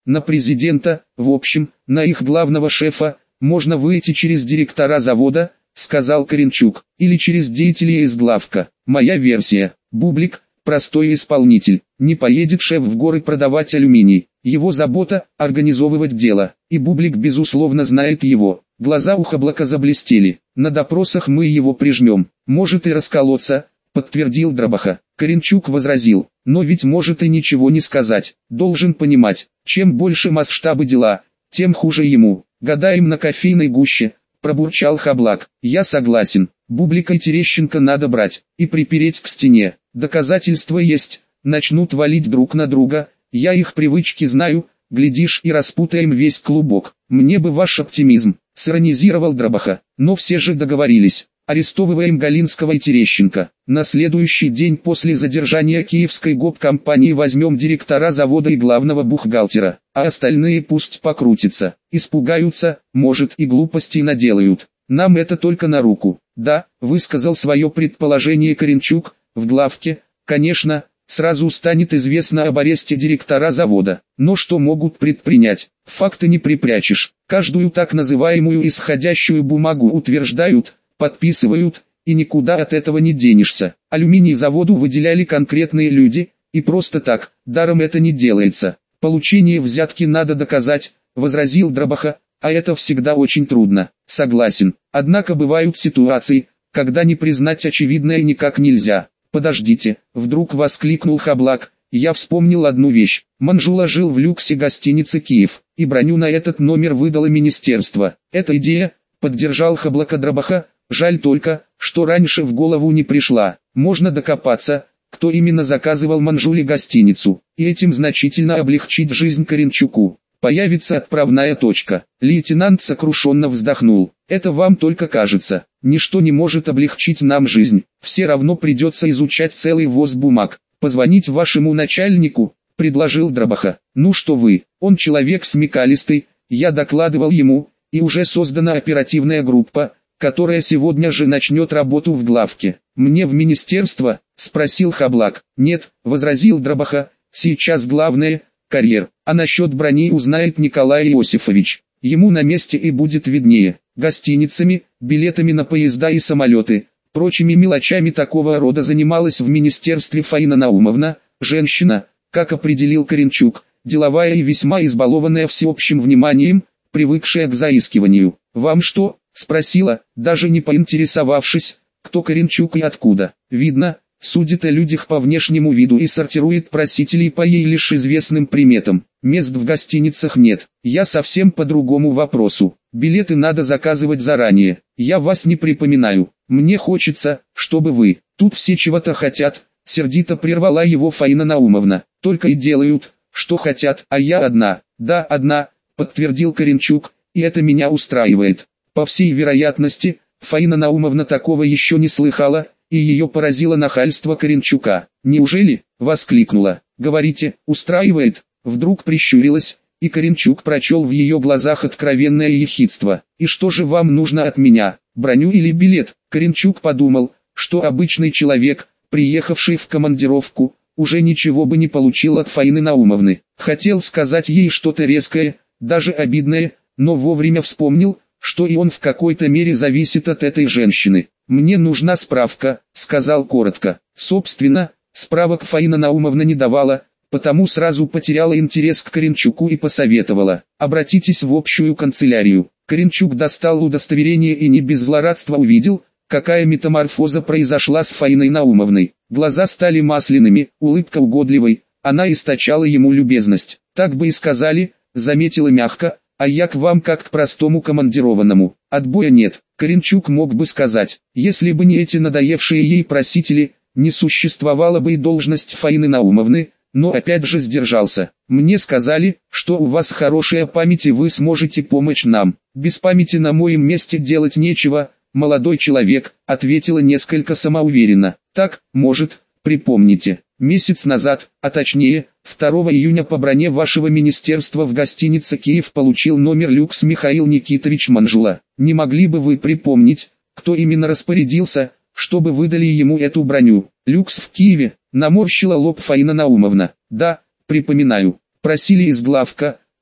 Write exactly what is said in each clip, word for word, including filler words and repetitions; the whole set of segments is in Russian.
на президента, в общем, на их главного шефа, можно выйти через директора завода, сказал Коренчук, или через деятелей из главка. Моя версия, Бублик, простой исполнитель, не поедет шеф в горы продавать алюминий. Его забота – организовывать дело, и Бублик безусловно знает его. Глаза у Хаблака заблестели. На допросах мы его прижмем. Может и расколоться, подтвердил Дробаха. Коренчук возразил, но ведь может и ничего не сказать. Должен понимать, чем больше масштабы дела, тем хуже ему. Гадаем на кофейной гуще, пробурчал Хаблак. Я согласен, Бублика и Терещенко надо брать и припереть к стене. Доказательства есть, начнут валить друг на друга. Я их привычки знаю, глядишь и распутаем весь клубок. Мне бы ваш оптимизм, сиронизировал Дробаха. Но все же договорились. Арестовываем Галинского и Терещенко. На следующий день после задержания киевской гоп-компании возьмем директора завода и главного бухгалтера, а остальные пусть покрутятся, испугаются, может и глупостей наделают. Нам это только на руку. Да, высказал свое предположение Коренчук, в главке, конечно, сразу станет известно об аресте директора завода. Но что могут предпринять? Факты не припрячешь. Каждую так называемую исходящую бумагу утверждают, подписывают, и никуда от этого не денешься. Алюминий заводу выделяли конкретные люди, и просто так, даром это не делается. Получение взятки надо доказать, возразил Дробаха, а это всегда очень трудно. Согласен, однако бывают ситуации, когда не признать очевидное никак нельзя. Подождите, вдруг воскликнул Хаблак, я вспомнил одну вещь. Манжула жил в люксе гостиницы «Киев», и броню на этот номер выдало министерство. Эта идея, поддержал Хаблака Дробаха, жаль только, что раньше в голову не пришла. Можно докопаться, кто именно заказывал Манжуле гостиницу, и этим значительно облегчить жизнь Коренчуку. Появится отправная точка. Лейтенант сокрушенно вздохнул. Это вам только кажется. Ничто не может облегчить нам жизнь. Все равно придется изучать целый воз бумаг. Позвонить вашему начальнику, предложил Дробаха. Ну что вы, он человек смекалистый, я докладывал ему, и уже создана оперативная группа, которая сегодня же начнет работу в главке. Мне в министерство? Спросил Хаблак. Нет, возразил Дробаха, сейчас главное – карьер, а насчет брони узнает Николай Иосифович. Ему на месте и будет виднее. Гостиницами, билетами на поезда и самолеты, прочими мелочами такого рода занималась в министерстве Фаина Наумовна, женщина, как определил Коренчук, деловая и весьма избалованная всеобщим вниманием, привыкшая к заискиванию. «Вам что?» – спросила, даже не поинтересовавшись, кто Коренчук и откуда. Видно, судит о людях по внешнему виду и сортирует просителей по ей лишь известным приметам. Мест в гостиницах нет. Я совсем по другому вопросу. Билеты надо заказывать заранее. Я вас не припоминаю. Мне хочется, чтобы вы. Тут все чего-то хотят. Сердито прервала его Фаина Наумовна. Только и делают, что хотят, а я одна. Да, одна, подтвердил Коренчук, и это меня устраивает. По всей вероятности, Фаина Наумовна такого еще не слыхала, и ее поразило нахальство Коренчука. «Неужели?» – воскликнула. «Говорите, устраивает?» Вдруг прищурилась, и Коренчук прочел в ее глазах откровенное ехидство. «И что же вам нужно от меня, броню или билет?» Коренчук подумал, что обычный человек, приехавший в командировку, уже ничего бы не получил от Фаины Наумовны. Хотел сказать ей что-то резкое, даже обидное, но вовремя вспомнил, что и он в какой-то мере зависит от этой женщины. «Мне нужна справка», — сказал коротко. Собственно, справок Фаина Наумовна не давала, потому сразу потеряла интерес к Коренчуку и посоветовала: «Обратитесь в общую канцелярию». Коренчук достал удостоверение и не без злорадства увидел, какая метаморфоза произошла с Фаиной Наумовной. Глаза стали масляными, улыбка угодливой, она источала ему любезность. «Так бы и сказали», — заметила мягко, «а я к вам как к простому командированному. Отбоя нет». Коренчук мог бы сказать, если бы не эти надоевшие ей просители, не существовала бы и должность Фаины Наумовны, но опять же сдержался. «Мне сказали, что у вас хорошая память и вы сможете помочь нам». «Без памяти на моем месте делать нечего, молодой человек», — ответила несколько самоуверенно. «Так, может, припомните, месяц назад, а точнее, второго июня по броне вашего министерства в гостинице «Киев» получил номер люкс Михаил Никитович Манжула. Не могли бы вы припомнить, кто именно распорядился, чтобы выдали ему эту броню?» «Люкс в Киеве», — наморщила лоб Фаина Наумовна. «Да, припоминаю. Просили из главка,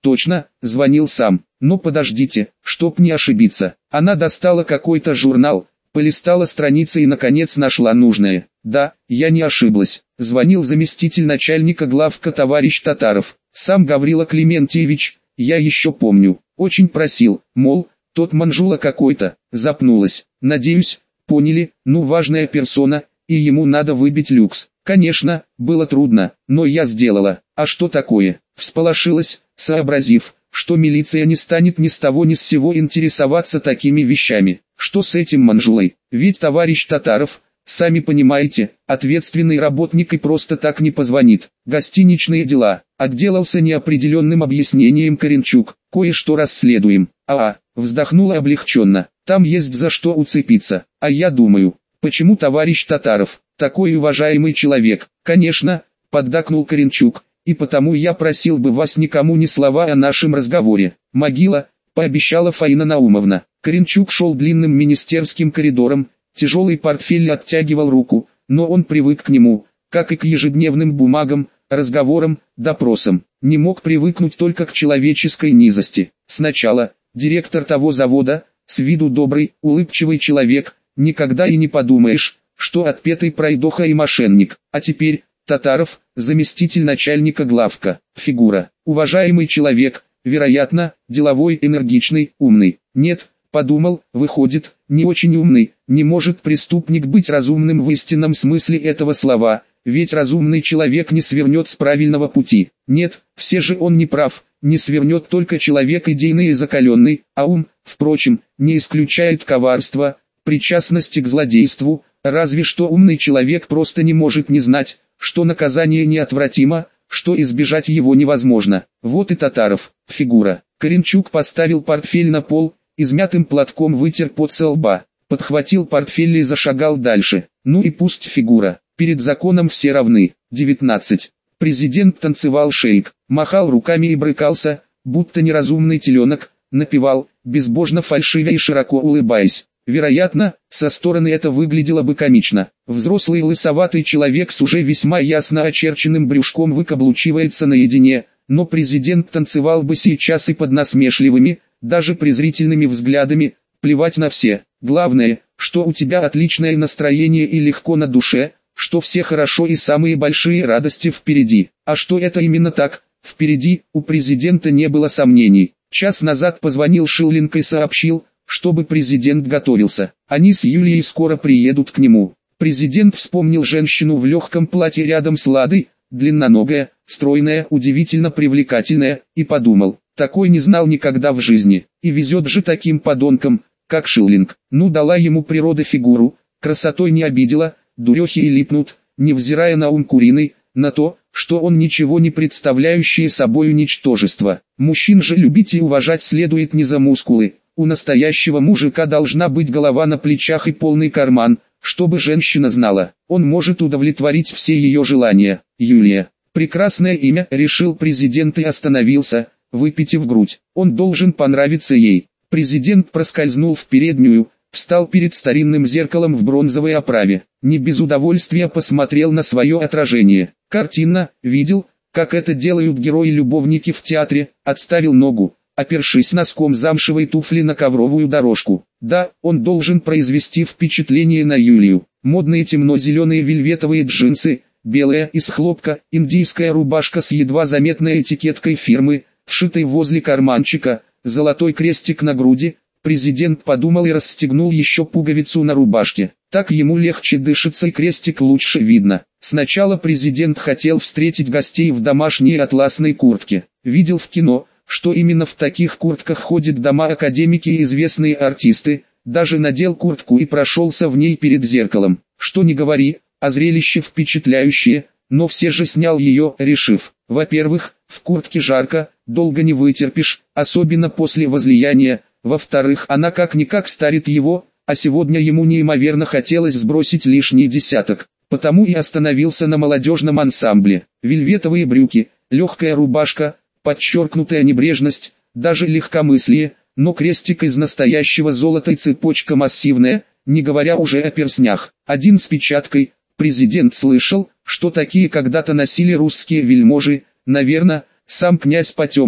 Точно, звонил сам. Но подождите, чтоб не ошибиться. Она достала какой-то журнал, полистала страницы и наконец нашла нужное. Да, я не ошиблась. Звонил заместитель начальника главка товарищ Татаров. Сам Гаврила Клементьевич, я еще помню. Очень просил, мол, тот манжула какой-то. Запнулась. Надеюсь, поняли, ну важная персона, и ему надо выбить люкс. Конечно, было трудно, но я сделала. А что такое? Всполошилась, сообразив, что милиция не станет ни с того ни с сего интересоваться такими вещами. Что с этим манжулой? Ведь товарищ Татаров, сами понимаете, ответственный работник и просто так не позвонит. Гостиничные дела. Отделался неопределенным объяснением Коренчук. Кое-что расследуем. А, вздохнула облегченно. Там есть за что уцепиться. А я думаю, почему товарищ Татаров, такой уважаемый человек? Конечно, поддакнул Коренчук. И потому я просил бы вас никому ни слова о нашем разговоре. Могила, пообещала Фаина Наумовна. Коренчук шел длинным министерским коридором, тяжелый портфель оттягивал руку, но он привык к нему, как и к ежедневным бумагам, разговорам, допросам. Не мог привыкнуть только к человеческой низости. Сначала, директор того завода, с виду добрый, улыбчивый человек, никогда и не подумаешь, что отпетый пройдоха и мошенник, а теперь... Татаров, заместитель начальника главка, фигура, уважаемый человек, вероятно, деловой, энергичный, умный. Нет, подумал, выходит, не очень умный, не может преступник быть разумным в истинном смысле этого слова, ведь разумный человек не свернет с правильного пути. Нет, все же он не прав, не свернет только человек идейный и закаленный, а ум, впрочем, не исключает коварства, причастности к злодейству, разве что умный человек просто не может не знать, что наказание неотвратимо, что избежать его невозможно. Вот и Татаров, фигура. Коренчук поставил портфель на пол, измятым платком вытер пот со лба, подхватил портфель и зашагал дальше. Ну и пусть фигура, перед законом все равны. девятнадцать. Президент танцевал шейк, махал руками и брыкался, будто неразумный теленок, напевал, безбожно фальшивя и широко улыбаясь. Вероятно, со стороны это выглядело бы комично. Взрослый лысоватый человек с уже весьма ясно очерченным брюшком выкаблучивается наедине, но президент танцевал бы сейчас и под насмешливыми, даже презрительными взглядами, плевать на все. Главное, что у тебя отличное настроение и легко на душе, что все хорошо и самые большие радости впереди. А что это именно так, впереди, у президента не было сомнений. Час назад позвонил Шилленко и сообщил, чтобы президент готовился. Они с Юлией скоро приедут к нему. Президент вспомнил женщину в легком платье рядом с Ладой, длинноногая, стройная, удивительно привлекательная, и подумал, такой не знал никогда в жизни, и везет же таким подонкам, как Шиллинг. Ну дала ему природа фигуру, красотой не обидела, дурехи и липнут, невзирая на ум куриный, на то, что он ничего не представляющее собою ничтожество. Мужчин же любить и уважать следует не за мускулы. У настоящего мужика должна быть голова на плечах и полный карман, чтобы женщина знала, он может удовлетворить все ее желания. Юлия. Прекрасное имя, решил президент и остановился, выпитив грудь. Он должен понравиться ей. Президент проскользнул в переднюю, встал перед старинным зеркалом в бронзовой оправе. Не без удовольствия посмотрел на свое отражение. Картинно, видел, как это делают герои-любовники в театре, отставил ногу, опершись носком замшевой туфли на ковровую дорожку. Да, он должен произвести впечатление на Юлию. Модные темно-зеленые вельветовые джинсы, белая из хлопка, индийская рубашка с едва заметной этикеткой фирмы, вшитой возле карманчика, золотой крестик на груди. Президент подумал и расстегнул еще пуговицу на рубашке. Так ему легче дышится и крестик лучше видно. Сначала президент хотел встретить гостей в домашней атласной куртке. Видел в кино, что именно в таких куртках ходят дома академики и известные артисты, даже надел куртку и прошелся в ней перед зеркалом. Что ни говори, а зрелище впечатляющее, но все же снял ее, решив, во-первых, в куртке жарко, долго не вытерпишь, особенно после возлияния, во-вторых, она как-никак старит его, а сегодня ему неимоверно хотелось сбросить лишний десяток, потому и остановился на молодежном ансамбле. Вельветовые брюки, легкая рубашка, подчеркнутая небрежность, даже легкомыслие, но крестик из настоящего золота и цепочка массивная, не говоря уже о перстнях. Один с печаткой. Президент слышал, что такие когда-то носили русские вельможи, наверное, сам князь Потемкин,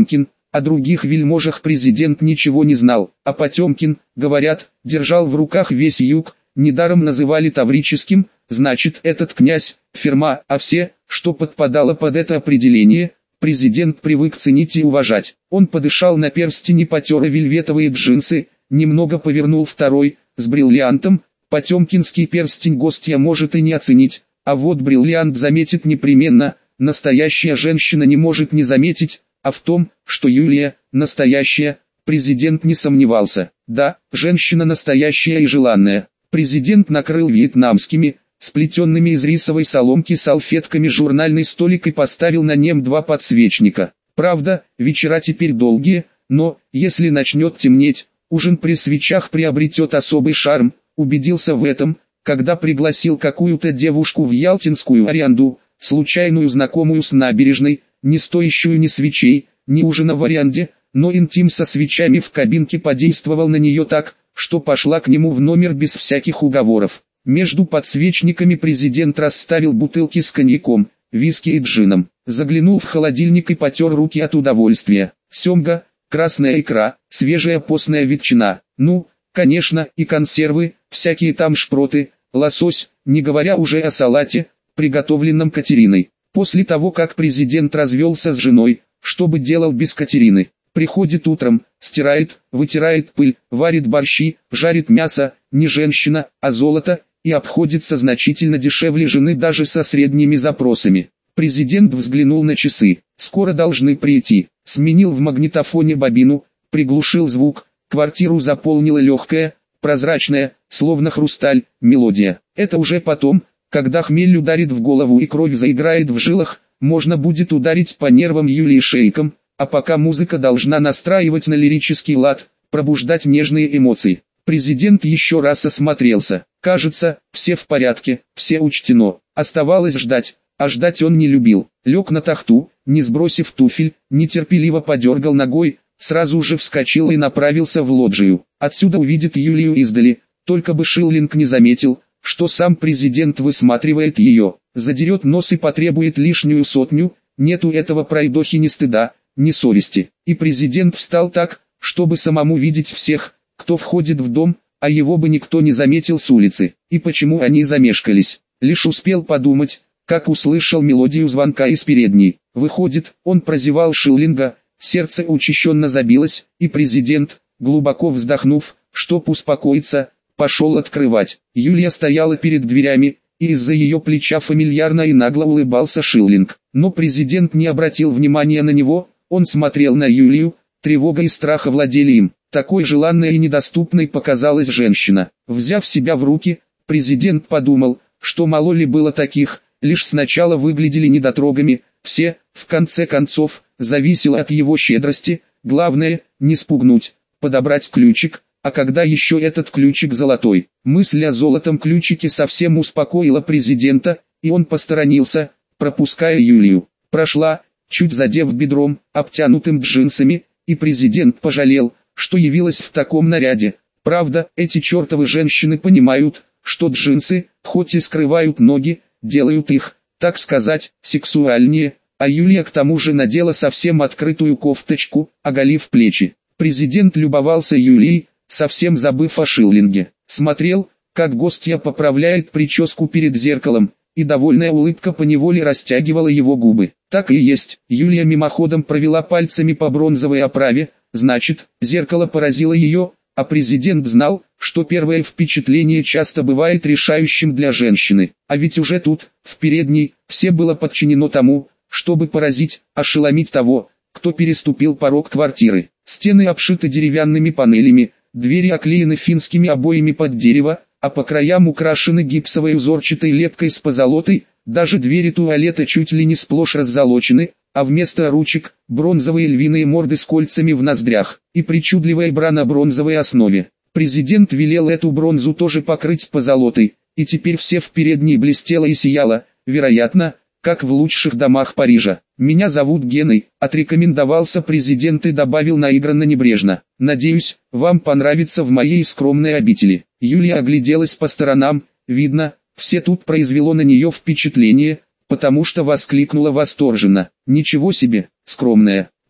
О других вельможах президент ничего не знал, а Потемкин, говорят, держал в руках весь юг, недаром называли таврическим, значит этот князь, Ферма, а все, что подпадало под это определение, президент привык ценить и уважать. Он подышал на перстень и потер вельветовые джинсы, немного повернул второй, с бриллиантом. Потемкинский перстень гостья может и не оценить, а вот бриллиант заметит непременно, настоящая женщина не может не заметить, а в том, что Юлия, настоящая, президент не сомневался. Да, женщина настоящая и желанная. Президент накрыл вьетнамскими, сплетенными из рисовой соломки салфетками журнальный столик и поставил на нем два подсвечника. Правда, вечера теперь долгие, но, если начнет темнеть, ужин при свечах приобретет особый шарм. Убедился в этом, когда пригласил какую-то девушку в ялтинскую аренду, случайную знакомую с набережной, не стоящую ни свечей, ни ужина в аренде, но интим со свечами в кабинке подействовал на нее так, что пошла к нему в номер без всяких уговоров. Между подсвечниками президент расставил бутылки с коньяком, виски и джином, заглянул в холодильник и потер руки от удовольствия. Семга, красная икра, свежая постная ветчина, ну, конечно, и консервы, всякие там шпроты, лосось, не говоря уже о салате, приготовленном Катериной. После того, как президент развелся с женой, что бы делал без Катерины? Приходит утром, стирает, вытирает пыль, варит борщи, жарит мясо, не женщина, а золото, и обходится значительно дешевле жены даже со средними запросами. Президент взглянул на часы, скоро должны прийти, сменил в магнитофоне бобину, приглушил звук, квартиру заполнила легкая, прозрачная, словно хрусталь, мелодия. Это уже потом, когда хмель ударит в голову и кровь заиграет в жилах, можно будет ударить по нервам Юлии шейком, а пока музыка должна настраивать на лирический лад, пробуждать нежные эмоции. Президент еще раз осмотрелся. Кажется, все в порядке, все учтено. Оставалось ждать, а ждать он не любил. Лег на тахту, не сбросив туфель, нетерпеливо подергал ногой, сразу же вскочил и направился в лоджию. Отсюда увидит Юлию издали, только бы Шиллинг не заметил, что сам президент высматривает ее, задерет нос и потребует лишнюю сотню. Нету этого пройдохи ни стыда, ни совести. И президент встал так, чтобы самому видеть всех, кто входит в дом, а его бы никто не заметил с улицы. И почему они замешкались? Лишь успел подумать, как услышал мелодию звонка из передней. Выходит, он прозевал Шиллинга, сердце учащенно забилось, и президент, глубоко вздохнув, чтоб успокоиться, пошел открывать. Юлия стояла перед дверями, и из-за ее плеча фамильярно и нагло улыбался Шиллинг. Но президент не обратил внимания на него, он смотрел на Юлию, тревога и страх овладели им. Такой желанной и недоступной показалась женщина. Взяв себя в руки, президент подумал, что мало ли было таких, лишь сначала выглядели недотрогами, все, в конце концов, зависело от его щедрости, главное, не спугнуть, подобрать ключик, а когда еще этот ключик золотой. Мысль о золотом ключике совсем успокоила президента, и он посторонился, пропуская Юлию. Прошла, чуть задев бедром, обтянутым джинсами, и президент пожалел, что явилась в таком наряде. Правда, эти чертовы женщины понимают, что джинсы, хоть и скрывают ноги, делают их, так сказать, сексуальнее, а Юлия к тому же надела совсем открытую кофточку, оголив плечи. Президент любовался Юлией, совсем забыв о Шиллинге. Смотрел, как гостья поправляет прическу перед зеркалом, и довольная улыбка поневоле растягивала его губы. Так и есть, Юлия мимоходом провела пальцами по бронзовой оправе, значит, зеркало поразило ее, а президент знал, что первое впечатление часто бывает решающим для женщины. А ведь уже тут, в передней, все было подчинено тому, чтобы поразить, ошеломить того, кто переступил порог квартиры. Стены обшиты деревянными панелями, двери оклеены финскими обоями под дерево, а по краям украшены гипсовой узорчатой лепкой с позолотой, даже двери туалета чуть ли не сплошь раззолочены, а вместо ручек – бронзовые львиные морды с кольцами в ноздрях, и причудливая бра на бронзовой основе. Президент велел эту бронзу тоже покрыть позолотой, и теперь все в передней блестело и сияло, вероятно, как в лучших домах Парижа. «Меня зовут Геной», – отрекомендовался президент и добавил наигранно небрежно. «Надеюсь, вам понравится в моей скромной обители». Юлия огляделась по сторонам, видно, все тут произвело на нее впечатление, потому что воскликнула восторженно. «Ничего себе, скромная.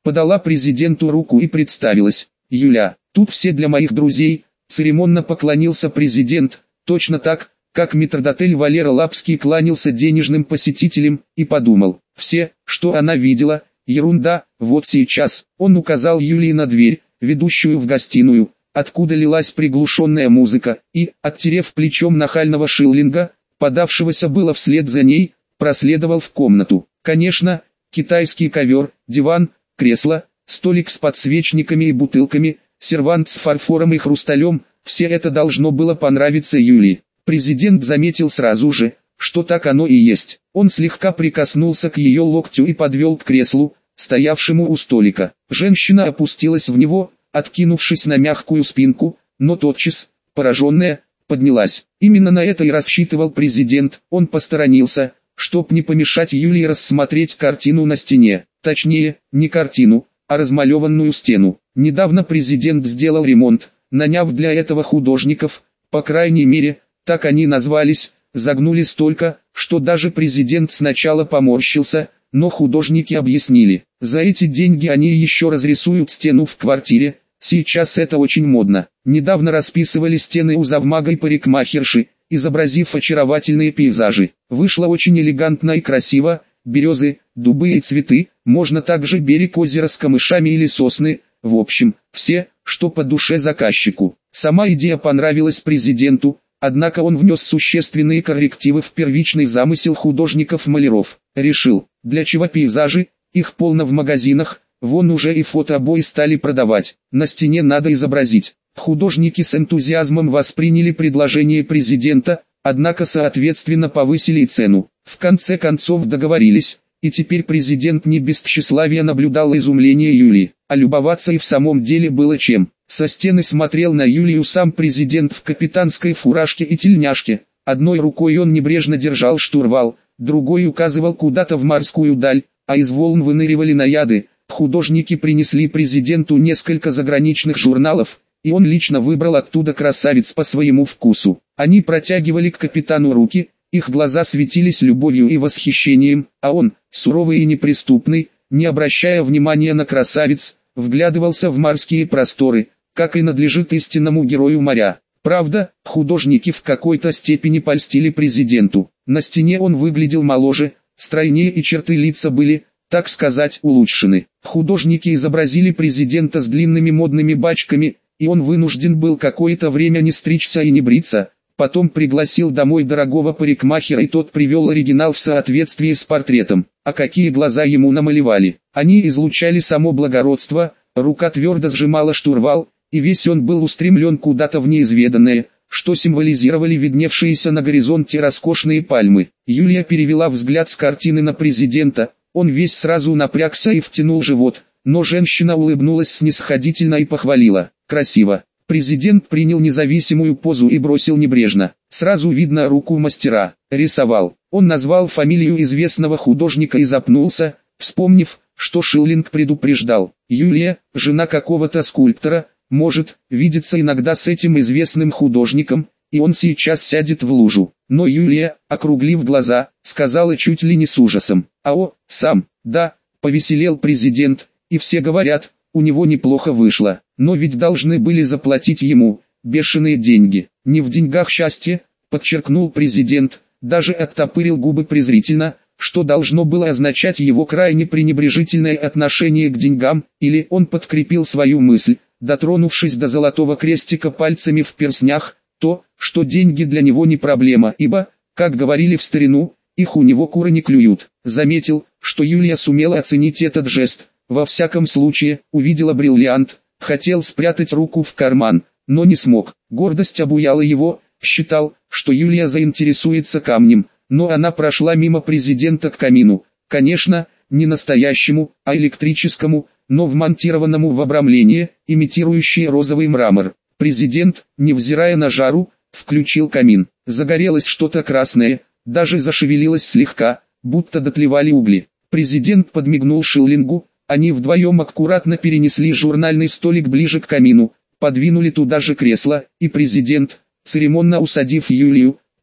подала президенту руку и представилась. «Юля, тут все для моих друзей», церемонно поклонился президент, точно так, как метрдотель Валера Лапский кланялся денежным посетителям, и подумал, все, что она видела, ерунда. Вот сейчас, он указал Юлии на дверь, ведущую в гостиную, откуда лилась приглушенная музыка, и, оттерев плечом нахального шиллинга, подавшегося было вслед за ней, проследовал в комнату. Конечно, китайский ковер, диван, кресло, столик с подсвечниками и бутылками, сервант с фарфором и хрусталем, все это должно было понравиться Юлии. Президент заметил сразу же, что так оно и есть. Он слегка прикоснулся к ее локтю и подвел к креслу, стоявшему у столика. Женщина опустилась в него, откинувшись на мягкую спинку, но тотчас, пораженная, поднялась. Именно на это и рассчитывал президент. Он посторонился, чтоб не помешать Юлии рассмотреть картину на стене. Точнее, не картину, а размалеванную стену. Недавно президент сделал ремонт, наняв для этого художников, по крайней мере, так они назвались, загнули столько, что даже президент сначала поморщился, но художники объяснили, за эти деньги они еще разрисуют стену в квартире, сейчас это очень модно. Недавно расписывали стены у завмага и парикмахерши, изобразив очаровательные пейзажи. Вышло очень элегантно и красиво, березы, дубы и цветы, можно также берег озера с камышами или сосны, в общем, все, что по душе заказчику. Сама идея понравилась президенту, однако он внес существенные коррективы в первичный замысел художников-маляров. Решил, для чего пейзажи, их полно в магазинах, вон уже и фотообои стали продавать, на стене надо изобразить. Художники с энтузиазмом восприняли предложение президента, однако соответственно повысили и цену. В конце концов договорились, и теперь президент не без тщеславия наблюдал изумление Юлии, а любоваться и в самом деле было чем. Со стены смотрел на Юлию сам президент в капитанской фуражке и тельняшке, одной рукой он небрежно держал штурвал, другой указывал куда-то в морскую даль, а из волн выныривали наяды. Художники принесли президенту несколько заграничных журналов, и он лично выбрал оттуда красавиц по своему вкусу. Они протягивали к капитану руки, их глаза светились любовью и восхищением, а он, суровый и неприступный, не обращая внимания на красавиц, вглядывался в морские просторы, как и надлежит истинному герою моря. Правда, художники в какой-то степени польстили президенту. На стене он выглядел моложе, стройнее и черты лица были, так сказать, улучшены. Художники изобразили президента с длинными модными бачками, и он вынужден был какое-то время не стричься и не бриться. Потом пригласил домой дорогого парикмахера, и тот привел оригинал в соответствии с портретом. А какие глаза ему намалевали! Они излучали само благородство, рука твердо сжимала штурвал, и весь он был устремлен куда-то в неизведанное, что символизировали видневшиеся на горизонте роскошные пальмы. Юлия перевела взгляд с картины на президента, он весь сразу напрягся и втянул живот, но женщина улыбнулась снисходительно и похвалила. «Красиво». Президент принял независимую позу и бросил небрежно. Сразу видно руку мастера. Рисовал. Он назвал фамилию известного художника и запнулся, вспомнив, что Шиллинг предупреждал. Юлия, жена какого-то скульптора, может, видится иногда с этим известным художником, и он сейчас сядет в лужу. Но Юлия, округлив глаза, сказала чуть ли не с ужасом. «А о, сам, да», повеселел президент, и все говорят, у него неплохо вышло, но ведь должны были заплатить ему, бешеные деньги. Не в деньгах счастье, подчеркнул президент, даже оттопырил губы презрительно, что должно было означать его крайне пренебрежительное отношение к деньгам, или он подкрепил свою мысль, дотронувшись до золотого крестика пальцами в перстнях, то, что деньги для него не проблема, ибо, как говорили в старину, их у него куры не клюют. Заметил, что Юлия сумела оценить этот жест, во всяком случае, увидела бриллиант, хотел спрятать руку в карман, но не смог. Гордость обуяла его, считал, что Юлия заинтересуется камнем, но она прошла мимо президента к камину, конечно, не настоящему, а электрическому, но вмонтированному в обрамление, имитирующее розовый мрамор. Президент, невзирая на жару, включил камин. Загорелось что-то красное, даже зашевелилось слегка, будто дотлевали угли. Президент подмигнул Шиллингу, они вдвоем аккуратно перенесли журнальный столик ближе к камину, подвинули туда же кресло, и президент, церемонно усадив Юлию,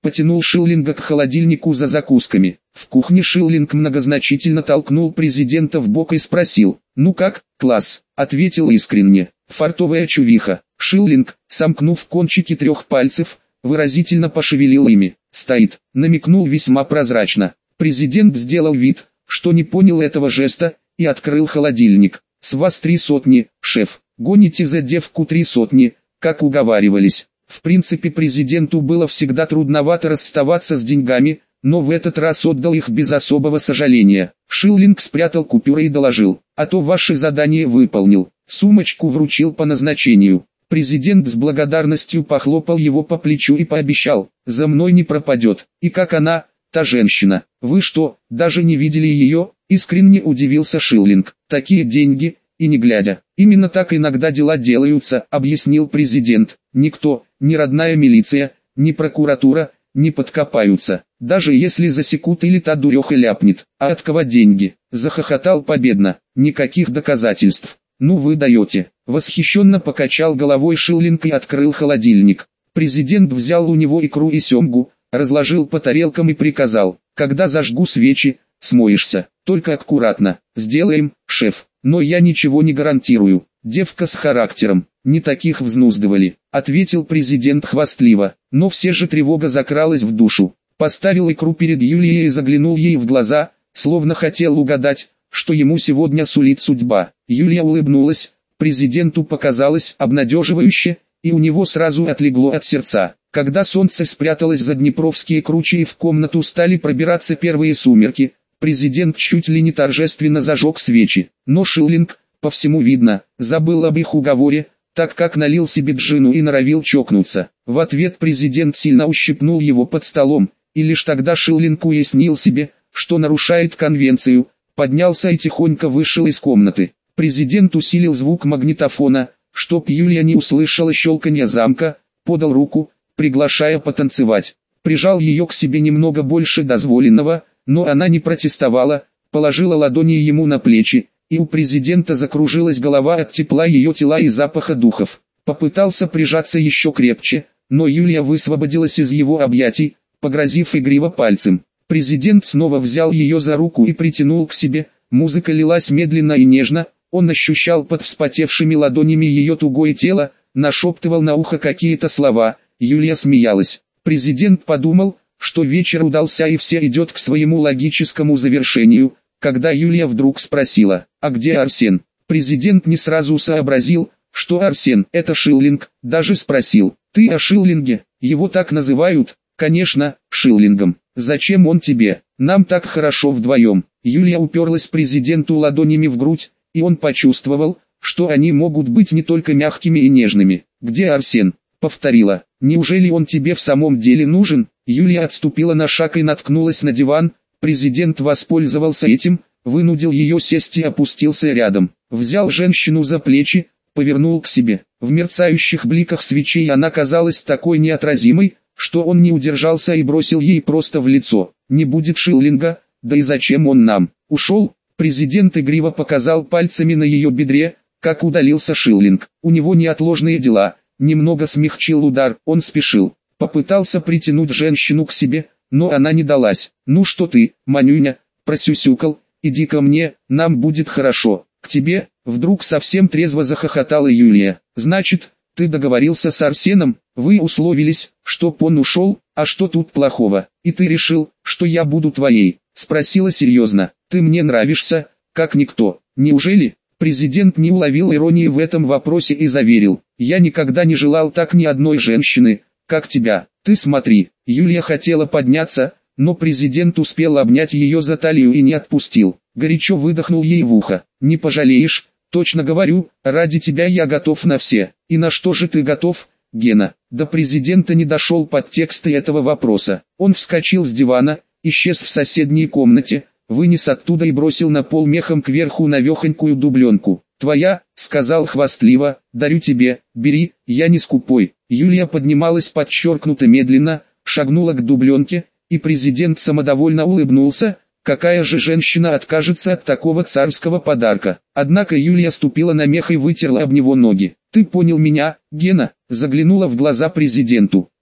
потянул Шиллинга к холодильнику за закусками. В кухне Шиллинг многозначительно толкнул президента в бок и спросил: «Ну как, класс?» Ответил искренне: «Фартовая чувиха». Шиллинг, сомкнув кончики трех пальцев, выразительно пошевелил ими. «Стоит», намекнул весьма прозрачно. Президент сделал вид, что не понял этого жеста, и открыл холодильник. «С вас три сотни, шеф. Гоните за девку три сотни, как уговаривались». В принципе, президенту было всегда трудновато расставаться с деньгами, но в этот раз отдал их без особого сожаления. Шиллинг спрятал купюры и доложил: «А то ваше задание выполнил». Сумочку вручил по назначению. Президент с благодарностью похлопал его по плечу и пообещал: «За мной не пропадет». «И как она, та женщина? Вы что, даже не видели ее?» Искренне удивился Шиллинг. «Такие деньги, и не глядя». «Именно так иногда дела делаются», объяснил президент. «Никто, ни родная милиция, ни прокуратура, не подкопаются, даже если засекут или та дуреха ляпнет. А от кого деньги?» Захохотал победно. «Никаких доказательств». «Ну вы даете». Восхищенно покачал головой Шиллинг и открыл холодильник. Президент взял у него икру и семгу, разложил по тарелкам и приказал: «Когда зажгу свечи, смоешься, только аккуратно». «Сделаем, шеф, но я ничего не гарантирую. Девка с характером, не таких взнуздывали», ответил президент хвастливо. Но все же тревога закралась в душу. Поставил икру перед Юлией и заглянул ей в глаза, словно хотел угадать, что ему сегодня сулит судьба. Юлия улыбнулась, президенту показалось обнадеживающе, и у него сразу отлегло от сердца. Когда солнце спряталось за Днепровские кручи и в комнату стали пробираться первые сумерки, президент чуть ли не торжественно зажег свечи. Но Шиллинг, по всему видно, забыл об их уговоре, так как налил себе джину и норовил чокнуться. В ответ президент сильно ущипнул его под столом, и лишь тогда Шиллинг уяснил себе, что нарушает конвенцию, поднялся и тихонько вышел из комнаты. Президент усилил звук магнитофона, чтоб Юлия не услышала щелканья замка, подал руку, приглашая потанцевать. Прижал ее к себе немного больше дозволенного, но она не протестовала, положила ладони ему на плечи, и у президента закружилась голова от тепла ее тела и запаха духов. Попытался прижаться еще крепче, но Юлия высвободилась из его объятий, погрозив игриво пальцем. Президент снова взял ее за руку и притянул к себе, музыка лилась медленно и нежно, он ощущал под вспотевшими ладонями ее тугое тело, нашептывал на ухо какие-то слова, Юлия смеялась. Президент подумал, что вечер удался и все идет к своему логическому завершению, когда Юлия вдруг спросила: «А где Арсен?» Президент не сразу сообразил, что Арсен — это Шиллинг, даже спросил: «Ты о Шиллинге? Его так называют?» «Конечно, Шиллингом. Зачем он тебе? Нам так хорошо вдвоем». Юлия уперлась президенту ладонями в грудь, и он почувствовал, что они могут быть не только мягкими и нежными. «Где Арсен?» — повторила. «Неужели он тебе в самом деле нужен?» Юлия отступила на шаг и наткнулась на диван. Президент воспользовался этим, вынудил ее сесть и опустился рядом. Взял женщину за плечи, повернул к себе. В мерцающих бликах свечей она казалась такой неотразимой, что он не удержался и бросил ей просто в лицо: «Не будет Шиллинга, да и зачем он нам?» «Ушел?» Президент игриво показал пальцами на ее бедре, как удалился Шиллинг. «У него неотложные дела», немного смягчил удар, он спешил. Попытался притянуть женщину к себе, но она не далась. «Ну что ты, Манюня?» просюсюкал, «иди ко мне, нам будет хорошо». «К тебе?» Вдруг совсем трезво захохотала Юлия. «Значит, ты договорился с Арсеном, вы условились, чтоб он ушел, а что тут плохого? И ты решил, что я буду твоей?» Спросила серьезно. «Ты мне нравишься, как никто. Неужели?» Президент не уловил иронии в этом вопросе и заверил: «Я никогда не желал так ни одной женщины, как тебя. Ты смотри». Юлия хотела подняться, но президент успел обнять ее за талию и не отпустил. Горячо выдохнул ей в ухо: «Не пожалеешь, точно говорю, ради тебя я готов на все». «И на что же ты готов, Гена?» До президента не дошел подтекст этого вопроса. Он вскочил с дивана, исчез в соседней комнате, вынес оттуда и бросил на пол мехом кверху навехонькую дубленку. «Твоя», — сказал хвастливо, — «дарю тебе, бери, я не скупой». Юлия поднималась подчеркнуто медленно, шагнула к дубленке, и президент самодовольно улыбнулся. Какая же женщина откажется от такого царского подарка? Однако Юлия ступила на мех и вытерла об него ноги. «Ты понял меня, Гена?» Заглянула в глаза президенту.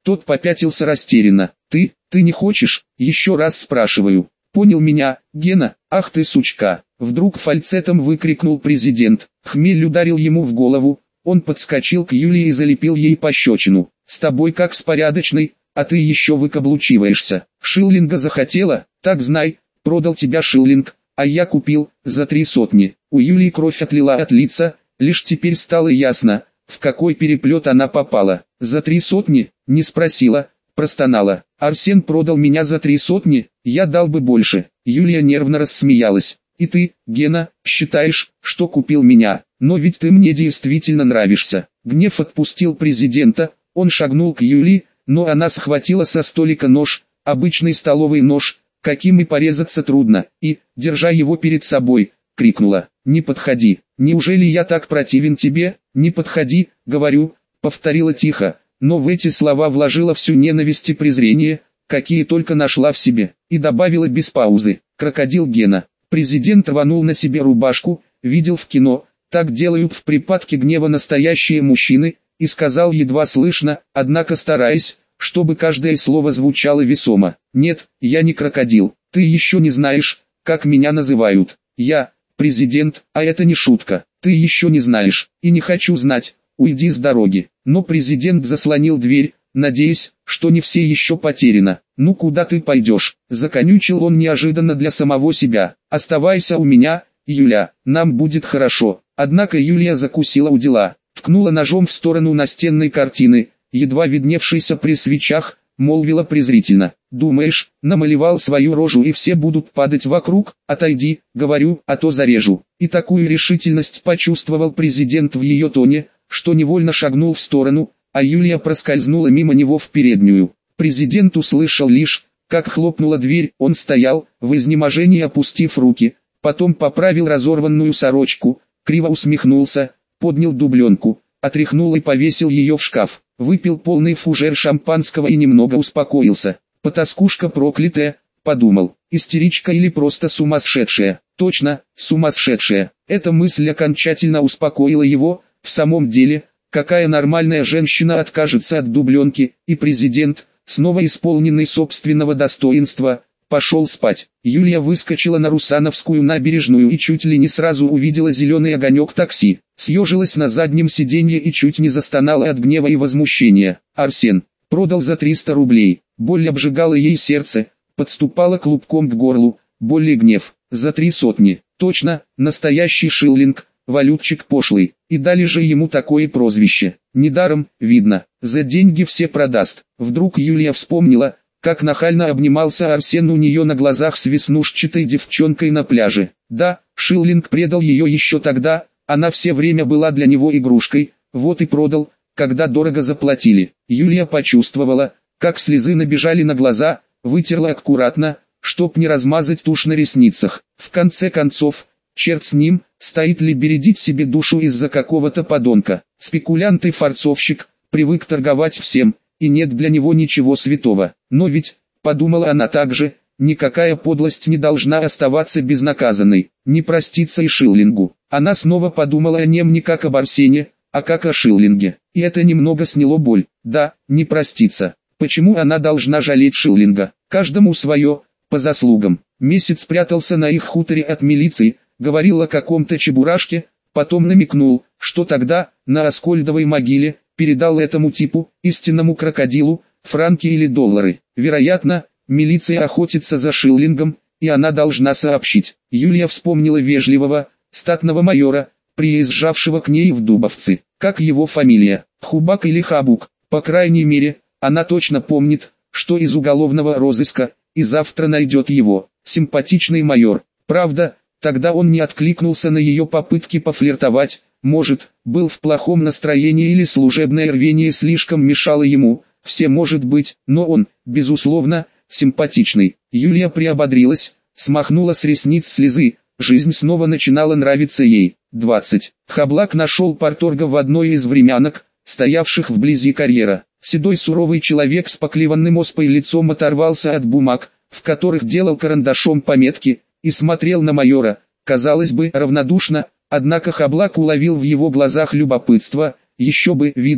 Тот попятился растерянно. «Ты, ты не хочешь?» «Еще раз спрашиваю. Понял меня, Гена? Ах ты сучка!» Вдруг фальцетом выкрикнул президент. Хмель ударил ему в голову. Он подскочил к Юлии и залепил ей пощечину. «С тобой как с порядочной, а ты еще выкаблучиваешься. Шиллинга захотела? Так знай, продал тебя шиллинг, а я купил за три сотни». У Юлии кровь отлила от лица, лишь теперь стало ясно, в какой переплет она попала. «За три сотни?» Не спросила, простонала. «Арсен продал меня за три сотни, я дал бы больше». Юлия нервно рассмеялась. «И ты, Гена, считаешь, что купил меня, но ведь ты мне действительно нравишься». Гнев отпустил президента, он шагнул к Юлии, но она схватила со столика нож, обычный столовый нож, каким и порезаться трудно, и, держа его перед собой, крикнула: «Не подходи, неужели я так противен тебе?» «Не подходи, говорю», повторила тихо, но в эти слова вложила всю ненависть и презрение, какие только нашла в себе, и добавила без паузы: «Крокодил Гена». Президент рванул на себе рубашку, видел в кино, так делают в припадке гнева настоящие мужчины, и сказал едва слышно, однако стараясь, чтобы каждое слово звучало весомо: «Нет, я не крокодил, ты еще не знаешь, как меня называют. Я, президент, а это не шутка, ты еще не знаешь, и не хочу знать, уйди с дороги». Но президент заслонил дверь, надеясь, что не все еще потеряно. «Ну куда ты пойдешь?» – законючил он неожиданно для самого себя. «Оставайся у меня, Юля, нам будет хорошо». Однако Юлия закусила у дела, ткнула ножом в сторону настенной картины, едва видневшейся при свечах, молвила презрительно: «Думаешь, намалевал свою рожу и все будут падать вокруг? Отойди, говорю, а то зарежу». И такую решительность почувствовал президент в ее тоне, что невольно шагнул в сторону, а Юлия проскользнула мимо него в переднюю. Президент услышал лишь, как хлопнула дверь. Он стоял, в изнеможении опустив руки, потом поправил разорванную сорочку, криво усмехнулся, поднял дубленку, отряхнул и повесил ее в шкаф, выпил полный фужер шампанского и немного успокоился. «Потаскушка проклятая», подумал, истеричка или просто сумасшедшая. Точно, сумасшедшая. Эта мысль окончательно успокоила его. В самом деле, какая нормальная женщина откажется от дубленки? И президент, снова исполненный собственного достоинства, пошел спать. Юлия выскочила на Русановскую набережную и чуть ли не сразу увидела зеленый огонек такси. Съежилась на заднем сиденье и чуть не застонала от гнева и возмущения. Арсен продал за триста рублей. Боль обжигала ей сердце, подступала клубком к горлу. Боль и гнев. За три сотни. Точно, настоящий шиллинг, валютчик пошлый. И дали же ему такое прозвище. Недаром, видно, за деньги все продаст. Вдруг Юлия вспомнила, как нахально обнимался Арсен у нее на глазах с веснушчатой девчонкой на пляже. Да, шиллинг предал ее еще тогда, она все время была для него игрушкой, вот и продал, когда дорого заплатили. Юлия почувствовала, как слезы набежали на глаза, вытерла аккуратно, чтоб не размазать тушь на ресницах. В конце концов, черт с ним, стоит ли бередить себе душу из-за какого-то подонка. Спекулянт и форцовщик, привык торговать всем, и нет для него ничего святого. Но ведь, подумала она также, никакая подлость не должна оставаться безнаказанной. Не проститься и шиллингу. Она снова подумала о нем не как об Арсене, а как о шиллинге. И это немного сняло боль. Да, не проститься. Почему она должна жалеть шиллинга? Каждому свое, по заслугам. Месяц прятался на их хуторе от милиции, говорил о каком-то чебурашке, потом намекнул, что тогда, на Аскольдовой могиле, передал этому типу, истинному крокодилу, франки или доллары. Вероятно, милиция охотится за шиллингом, и она должна сообщить. Юлия вспомнила вежливого, статного майора, приезжавшего к ней в Дубовцы. Как его фамилия? Хубак или Хабук? По крайней мере, она точно помнит, что из уголовного розыска, и завтра найдет его. Симпатичный майор. Правда, тогда он не откликнулся на ее попытки пофлиртовать, может, был в плохом настроении или служебное рвение слишком мешало ему, все может быть, но он, безусловно, симпатичный. Юлия приободрилась, смахнула с ресниц слезы, жизнь снова начинала нравиться ей. двадцать. Хаблак нашел парторга в одной из времянок, стоявших вблизи карьера. Седой суровый человек с поклеванным оспой лицом оторвался от бумаг, в которых делал карандашом пометки, и смотрел на майора, казалось бы, равнодушно, однако Хаблак уловил в его глазах любопытство, еще бы, видно,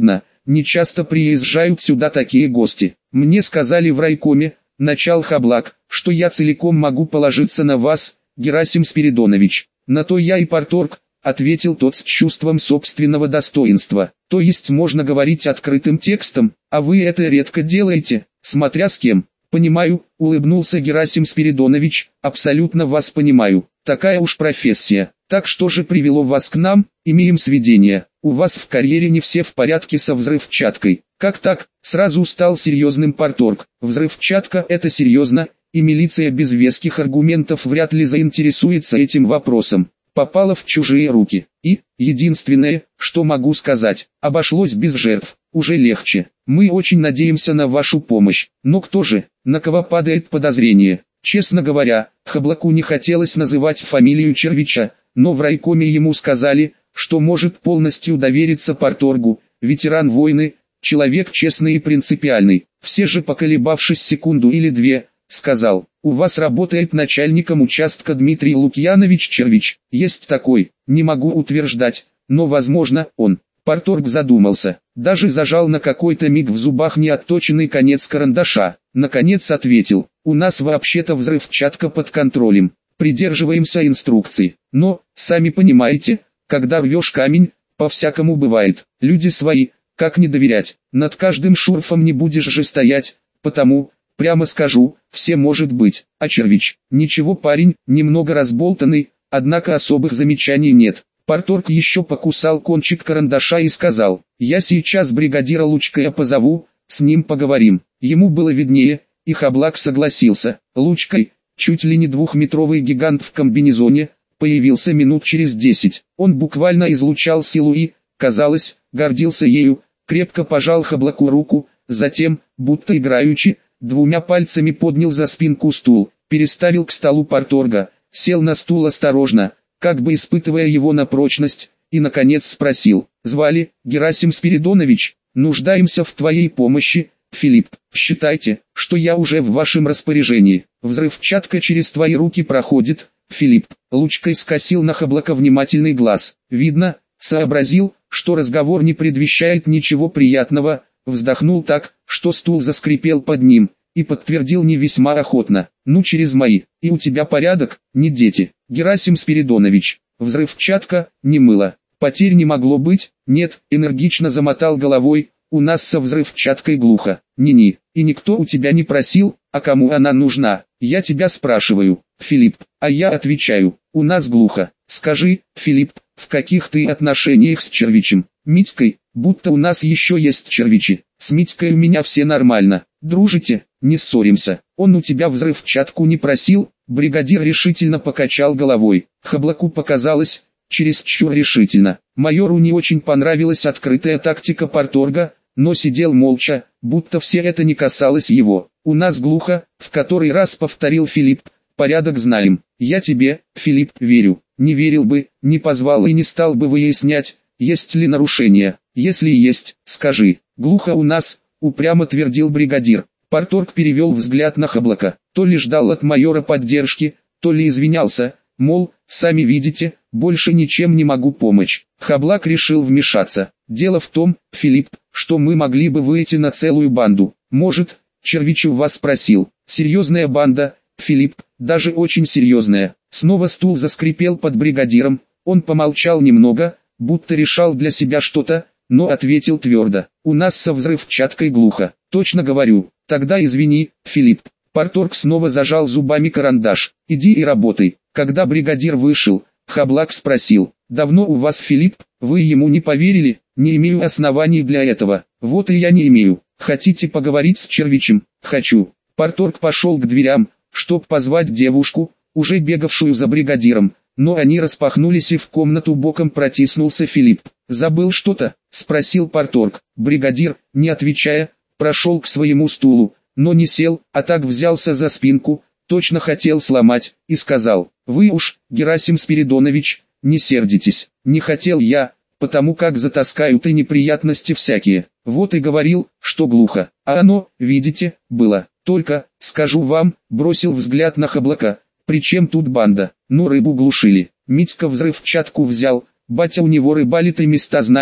не часто приезжают сюда такие гости. Мне сказали в райкоме, начал Хаблак, что я целиком могу положиться на вас, Герасим Спиридонович. На то я и парторг, ответил тот с чувством собственного достоинства. То есть можно говорить открытым текстом, а вы это редко делаете, смотря с кем. Понимаю, улыбнулся Герасим Спиридонович, абсолютно вас понимаю, такая уж профессия. Так что же привело вас к нам? Имеем сведения, у вас в карьере не все в порядке со взрывчаткой. Как так? Сразу стал серьезным парторг. Взрывчатка это серьезно, и милиция без веских аргументов вряд ли заинтересуется этим вопросом. Попала в чужие руки. И, единственное, что могу сказать, обошлось без жертв, уже легче. Мы очень надеемся на вашу помощь. Но кто же, на кого падает подозрение? Честно говоря, Хаблаку не хотелось называть фамилию Червича, но в райкоме ему сказали, что может полностью довериться парторгу, ветеран войны, человек честный и принципиальный. Все же поколебавшись секунду или две, сказал: «У вас работает начальником участка Дмитрий Лукьянович Червич». «Есть такой, не могу утверждать, но возможно, он». Парторг задумался, даже зажал на какой-то миг в зубах неотточенный конец карандаша. Наконец ответил: «У нас вообще-то взрывчатка под контролем, придерживаемся инструкций. Но, сами понимаете, когда рвешь камень, по-всякому бывает. Люди свои, как не доверять, над каждым шурфом не будешь же стоять, потому... Прямо скажу, все может быть, а Червич, ничего парень, немного разболтанный, однако особых замечаний нет». Парторг еще покусал кончик карандаша и сказал: «Я сейчас бригадира Лучкая позову, с ним поговорим». Ему было виднее, и Хаблак согласился. Лучкой, чуть ли не двухметровый гигант в комбинезоне, появился минут через десять. Он буквально излучал силу и, казалось, гордился ею, крепко пожал Хаблаку руку, затем, будто играючи, двумя пальцами поднял за спинку стул, переставил к столу парторга, сел на стул осторожно, как бы испытывая его на прочность, и наконец спросил: «Звали, Герасим Спиридонович? Нуждаемся в твоей помощи, Филипп. Считайте, что я уже в вашем распоряжении. Взрывчатка через твои руки проходит, Филипп». Лучкой скосил на Хаблака внимательный глаз. Видно, сообразил, что разговор не предвещает ничего приятного, вздохнул так, что стул заскрипел под ним, и подтвердил не весьма охотно: «Ну через мои, и у тебя порядок, не дети, Герасим Спиридонович, взрывчатка, не мыло, потерь не могло быть». «Нет», энергично замотал головой, «у нас со взрывчаткой глухо, ни-ни, и никто у тебя не просил, а кому она нужна, я тебя спрашиваю, Филипп». «А я отвечаю, у нас глухо. Скажи, Филипп, в каких ты отношениях с Червичем?» «Митькой, будто у нас еще есть Червичи. С Митькой у меня все нормально. Дружите, не ссоримся. Он у тебя взрывчатку не просил?» Бригадир решительно покачал головой. Хаблаку показалось, чересчур решительно. Майору не очень понравилась открытая тактика парторга, но сидел молча, будто все это не касалось его. «У нас глухо», в который раз повторил Филипп, «порядок знаем. Я тебе, Филипп, верю. Не верил бы, не позвал и не стал бы выяснять, есть ли нарушения. Если есть, скажи». «Глухо у нас», упрямо твердил бригадир. Парторг перевел взгляд на Хаблака, то ли ждал от майора поддержки, то ли извинялся, мол, сами видите, больше ничем не могу помочь. Хаблак решил вмешаться. «Дело в том, Филипп, что мы могли бы выйти на целую банду. Может, Червич у вас спросил. Серьезная банда, Филипп, даже очень серьезная». Снова стул заскрипел под бригадиром, он помолчал немного, будто решал для себя что-то, но ответил твердо: «У нас со взрывчаткой глухо». «Точно говорю, тогда извини, Филипп». Парторг снова зажал зубами карандаш. «Иди и работай». Когда бригадир вышел, Хаблак спросил: «Давно у вас Филипп?» «Вы ему не поверили?» «Не имею оснований для этого». «Вот и я не имею. Хотите поговорить с Червичем?» «Хочу». Парторг пошел к дверям, чтоб позвать девушку, уже бегавшую за бригадиром, но они распахнулись и в комнату боком протиснулся Филипп. «Забыл что-то?» — спросил парторг. Бригадир, не отвечая, прошел к своему стулу, но не сел, а так взялся за спинку, точно хотел сломать, и сказал: «Вы уж, Герасим Спиридонович, не сердитесь, не хотел я, потому как затаскают и неприятности всякие. Вот и говорил, что глухо, а оно, видите, было. Только, скажу вам», бросил взгляд на Хаблака, «при чем тут банда? Ну рыбу глушили, Митька взрывчатку взял, батя у него рыбалит и места знает,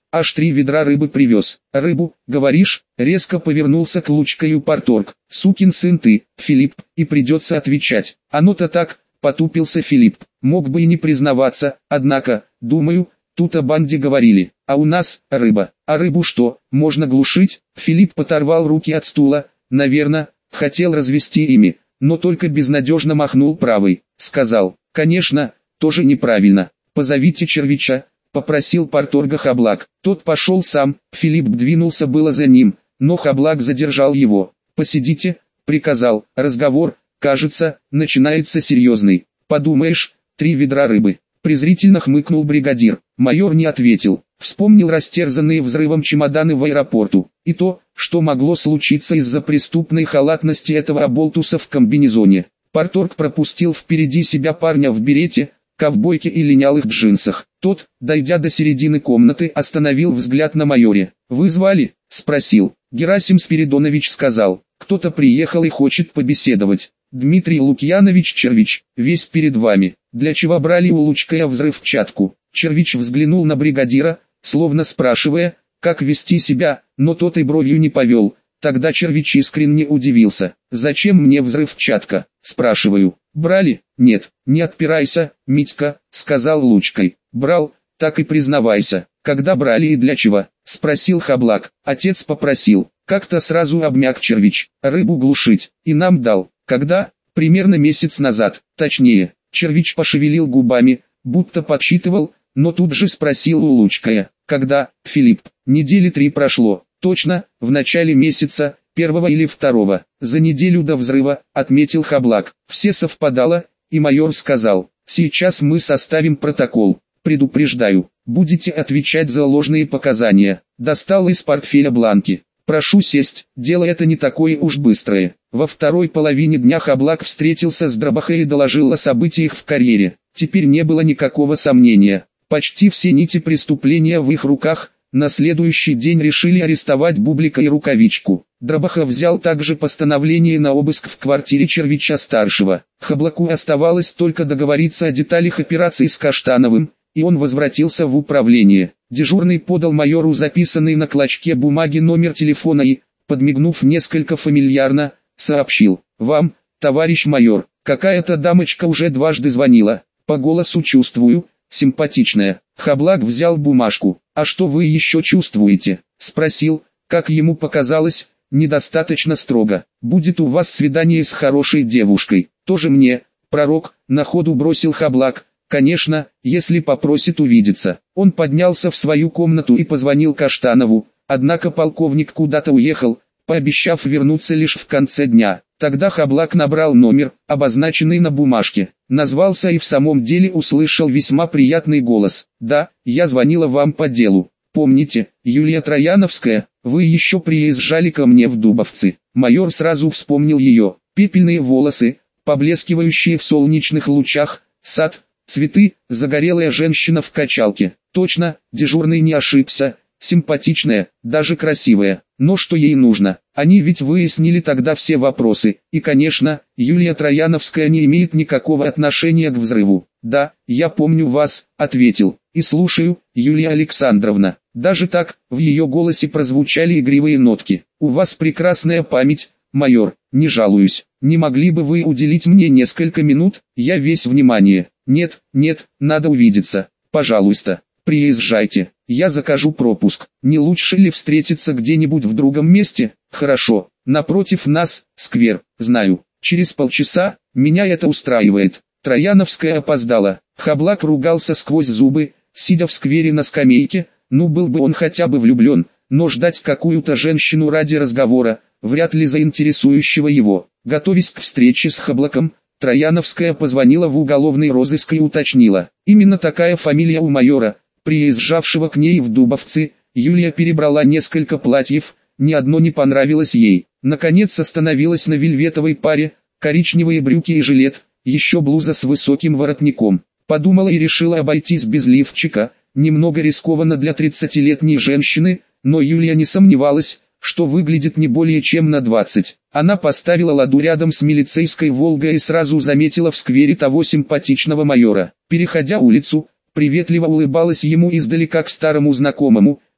аж три ведра рыбы привез. Рыбу, говоришь? Резко повернулся к Лучкою парторг. Сукин сын ты, Филипп, и придется отвечать. Оно-то так, потупился Филипп. Мог бы и не признаваться, однако, думаю, тут о банде говорили. А у нас, рыба. А рыбу что, можно глушить? Филипп оторвал руки от стула, наверное, хотел развести ими, но только безнадежно махнул правой. Сказал, конечно, тоже неправильно. Позовите Червича, попросил парторга Хаблак. Тот пошел сам, Филипп двинулся было за ним, но Хаблак задержал его. «Посидите», — приказал, — «разговор, кажется, начинается серьезный. Подумаешь, три ведра рыбы». Презрительно хмыкнул бригадир. Майор не ответил, вспомнил растерзанные взрывом чемоданы в аэропорту, и то, что могло случиться из-за преступной халатности этого оболтуса в комбинезоне. Парторг пропустил впереди себя парня в берете, ковбойке и линялых джинсах. Тот, дойдя до середины комнаты, остановил взгляд на майоре. «Вы звали?» — спросил. Герасим Спиридонович сказал, «Кто-то приехал и хочет побеседовать. Дмитрий Лукьянович Червич, весь перед вами. Для чего брали у Лучкая взрывчатку?» Червич взглянул на бригадира, словно спрашивая, как вести себя, но тот и бровью не повел. Тогда Червич искренне удивился. «Зачем мне взрывчатка?» — спрашиваю. «Брали?» «Нет, не отпирайся, Митька», — сказал Лучкой. «Брал, так и признавайся. Когда брали и для чего?» — спросил Хаблак. Отец попросил. Как-то сразу обмяк Червич. «Рыбу глушить. И нам дал». «Когда?» «Примерно месяц назад. Точнее». Червич пошевелил губами, будто подсчитывал, но тут же спросил у Лучкая. «Когда?» «Филипп, недели три прошло. Точно, в начале месяца, первого или второго, за неделю до взрыва», отметил Хаблак. Все совпадало, и майор сказал, «Сейчас мы составим протокол. Предупреждаю, будете отвечать за ложные показания». Достал из портфеля бланки. «Прошу сесть, дело это не такое уж быстрое». Во второй половине дня Хаблак встретился с Дробахой и доложил о событиях в карьере. Теперь не было никакого сомнения. Почти все нити преступления в их руках. На следующий день решили арестовать Бублика и Рукавичку. Дробаха взял также постановление на обыск в квартире Червича-старшего. Хаблаку оставалось только договориться о деталях операции с Каштановым, и он возвратился в управление. Дежурный подал майору записанный на клочке бумаги номер телефона и, подмигнув несколько фамильярно, сообщил: «Вам, товарищ майор, какая-то дамочка уже дважды звонила, по голосу чувствую, симпатичная». Хаблак взял бумажку. «А что вы еще чувствуете?» — спросил, как ему показалось, недостаточно строго. «Будет у вас свидание с хорошей девушкой, тоже мне, пророк», — на ходу бросил Хаблак. «Конечно, если попросит увидеться». Он поднялся в свою комнату и позвонил Каштанову, однако полковник куда-то уехал, пообещав вернуться лишь в конце дня. Тогда Хаблак набрал номер, обозначенный на бумажке, назвался и в самом деле услышал весьма приятный голос. «Да, я звонила вам по делу. Помните, Юлия Трояновская, вы еще приезжали ко мне в Дубовцы». Майор сразу вспомнил ее. Пепельные волосы, поблескивающие в солнечных лучах, сад, цветы, загорелая женщина в качалке. Точно, дежурный не ошибся. Симпатичная, даже красивая. Но что ей нужно? Они ведь выяснили тогда все вопросы. И, конечно, Юлия Трояновская не имеет никакого отношения к взрыву. «Да, я помню вас», — ответил. «И слушаю, Юлия Александровна». Даже так, в ее голосе прозвучали игривые нотки. «У вас прекрасная память, майор, не жалуюсь. Не могли бы вы уделить мне несколько минут? Я весь внимание». «Нет, нет, надо увидеться. Пожалуйста, приезжайте. Я закажу пропуск. Не лучше ли встретиться где-нибудь в другом месте?» «Хорошо. Напротив нас, сквер. Знаю. Через полчаса, меня это устраивает». Трояновская опоздала. Хаблак ругался сквозь зубы, сидя в сквере на скамейке. Ну был бы он хотя бы влюблен, но ждать какую-то женщину ради разговора, вряд ли заинтересующего его. Готовясь к встрече с Хаблаком, Трояновская позвонила в уголовный розыск и уточнила. Именно такая фамилия у майора, приезжавшего к ней в Дубовцы. Юлия перебрала несколько платьев, ни одно не понравилось ей. Наконец остановилась на вельветовой паре, коричневые брюки и жилет, еще блуза с высоким воротником. Подумала и решила обойтись без лифчика, немного рискованно для тридцатилетней женщины, но Юлия не сомневалась, что выглядит не более чем на двадцать. Она поставила ладу рядом с милицейской «Волгой» и сразу заметила в сквере того симпатичного майора. Переходя улицу, приветливо улыбалась ему издалека к старому знакомому,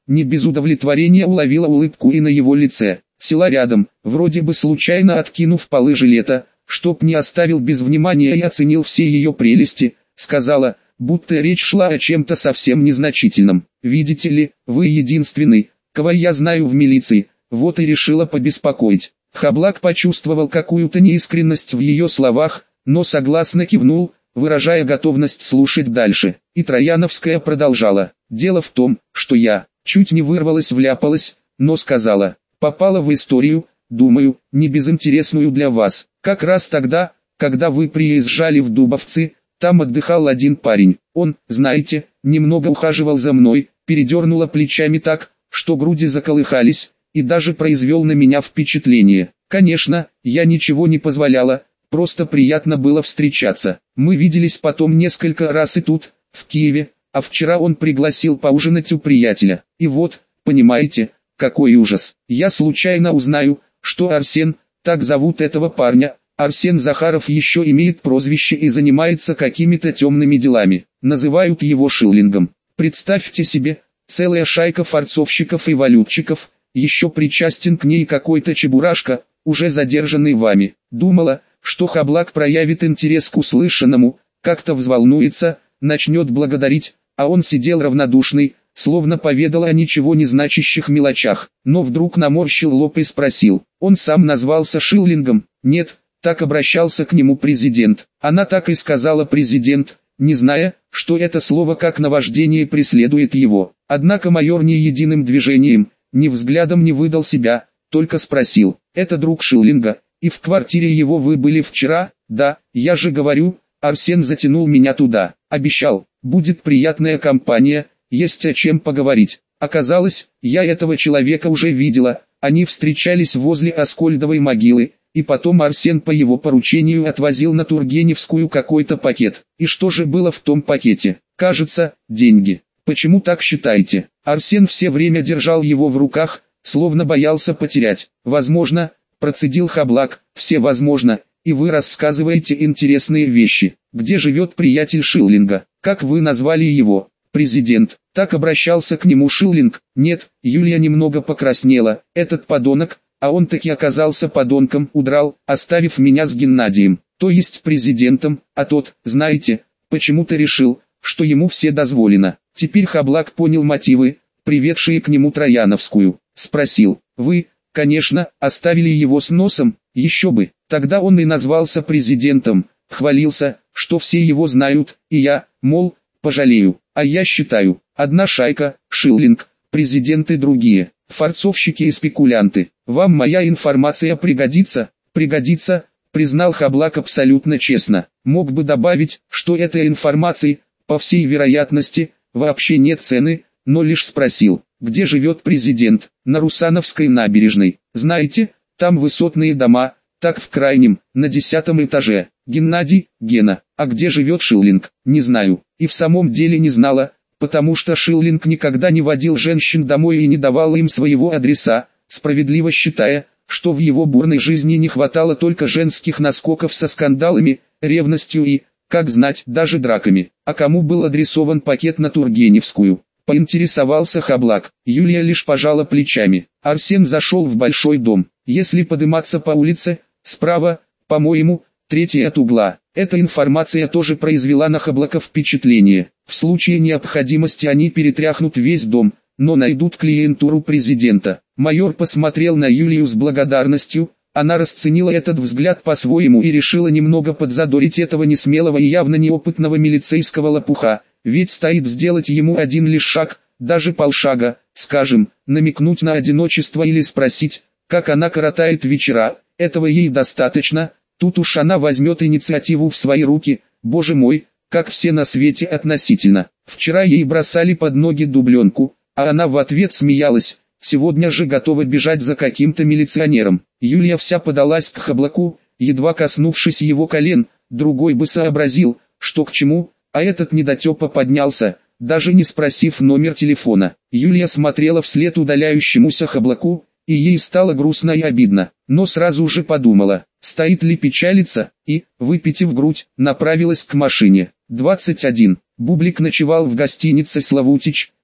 не без удовлетворения уловила улыбку и на его лице. Села рядом, вроде бы случайно откинув полы жилета, чтоб не оставил без внимания и оценил все ее прелести, сказала, будто речь шла о чем-то совсем незначительном. «Видите ли, вы единственный, кого я знаю в милиции, вот и решила побеспокоить». Хаблак почувствовал какую-то неискренность в ее словах, но согласно кивнул, выражая готовность слушать дальше. И Трояновская продолжала. «Дело в том, что я, чуть не вырвалась вляпалась, но сказала, попала в историю, думаю, не безинтересную для вас. Как раз тогда, когда вы приезжали в Дубовцы, там отдыхал один парень. Он, знаете, немного ухаживал за мной, передернула плечами так, что груди заколыхались, и даже произвел на меня впечатление. Конечно, я ничего не позволяла, просто приятно было встречаться. Мы виделись потом несколько раз и тут, в Киеве, а вчера он пригласил поужинать у приятеля. И вот, понимаете, какой ужас. Я случайно узнаю, что Арсен, так зовут этого парня, Арсен Захаров еще имеет прозвище и занимается какими-то темными делами. Называют его Шиллингом. Представьте себе, целая шайка форцовщиков и валютчиков, еще причастен к ней какой-то чебурашка, уже задержанный вами. Думала, что Хаблак проявит интерес к услышанному, как-то взволнуется, начнет благодарить, а он сидел равнодушный, словно поведал о ничего не значащих мелочах. Но вдруг наморщил лоб и спросил, он сам назвался Шиллингом? Нет, так обращался к нему президент. Она так и сказала президент, не зная, что это слово как наваждение преследует его. Однако майор ни единым движением, ни взглядом не выдал себя, только спросил, это друг Шиллинга, и в квартире его вы были вчера? Да, я же говорю, Арсен затянул меня туда, обещал, будет приятная компания, есть о чем поговорить. Оказалось, я этого человека уже видела, они встречались возле Аскольдовой могилы, и потом Арсен по его поручению отвозил на Тургеневскую какой-то пакет. И что же было в том пакете? Кажется, деньги. Почему так считаете? Арсен все время держал его в руках, словно боялся потерять. Возможно, процедил Хаблак, все возможно, и вы рассказываете интересные вещи. Где живет приятель Шиллинга? Как вы назвали его? Президент. Так обращался к нему Шиллинг? Нет, Юлия немного покраснела. Этот подонок, а он таки оказался подонком, удрал, оставив меня с Геннадием, то есть президентом, а тот, знаете, почему-то решил, что ему все дозволено. Теперь Хаблак понял мотивы, приведшие к нему Трояновскую. Спросил, вы, конечно, оставили его с носом, еще бы. Тогда он и назвался президентом, хвалился, что все его знают, и я, мол, пожалею. А я считаю, одна шайка, Шиллинг, президенты другие, форцовщики и спекулянты. Вам моя информация пригодится? Пригодится, признал Хаблак абсолютно честно. Мог бы добавить, что этой информации, по всей вероятности, вообще нет цены, но лишь спросил, где живет президент. На Русановской набережной. Знаете, там высотные дома, так в крайнем, на десятом этаже. Геннадий, Гена, а где живет Шиллинг? Не знаю. И в самом деле не знала, потому что Шиллинг никогда не водил женщин домой и не давал им своего адреса, справедливо считая, что в его бурной жизни не хватало только женских наскоков со скандалами, ревностью и, как знать, даже драками. А кому был адресован пакет на Тургеневскую? Поинтересовался Хаблак. Юлия лишь пожала плечами. Арсен зашел в большой дом. Если подниматься по улице, справа, по-моему, третий от угла. Эта информация тоже произвела на Хаблака впечатление. В случае необходимости они перетряхнут весь дом, но найдут клиентуру президента. Майор посмотрел на Юлию с благодарностью. Она расценила этот взгляд по-своему и решила немного подзадорить этого несмелого и явно неопытного милицейского лопуха. Ведь стоит сделать ему один лишь шаг, даже полшага, скажем, намекнуть на одиночество или спросить, как она коротает вечера. Этого ей достаточно. Тут уж она возьмет инициативу в свои руки. Боже мой, как все на свете относительно. Вчера ей бросали под ноги дубленку, а она в ответ смеялась. Сегодня же готова бежать за каким-то милиционером. Юлия вся подалась к Хаблаку, едва коснувшись его колен. Другой бы сообразил, что к чему, а этот недотепа поднялся, даже не спросив номер телефона. Юлия смотрела вслед удаляющемуся Хаблаку, и ей стало грустно и обидно, но сразу же подумала, стоит ли печалиться, и, выпитив грудь, направилась к машине. двадцать один. Бублик ночевал в гостинице «Славутич»,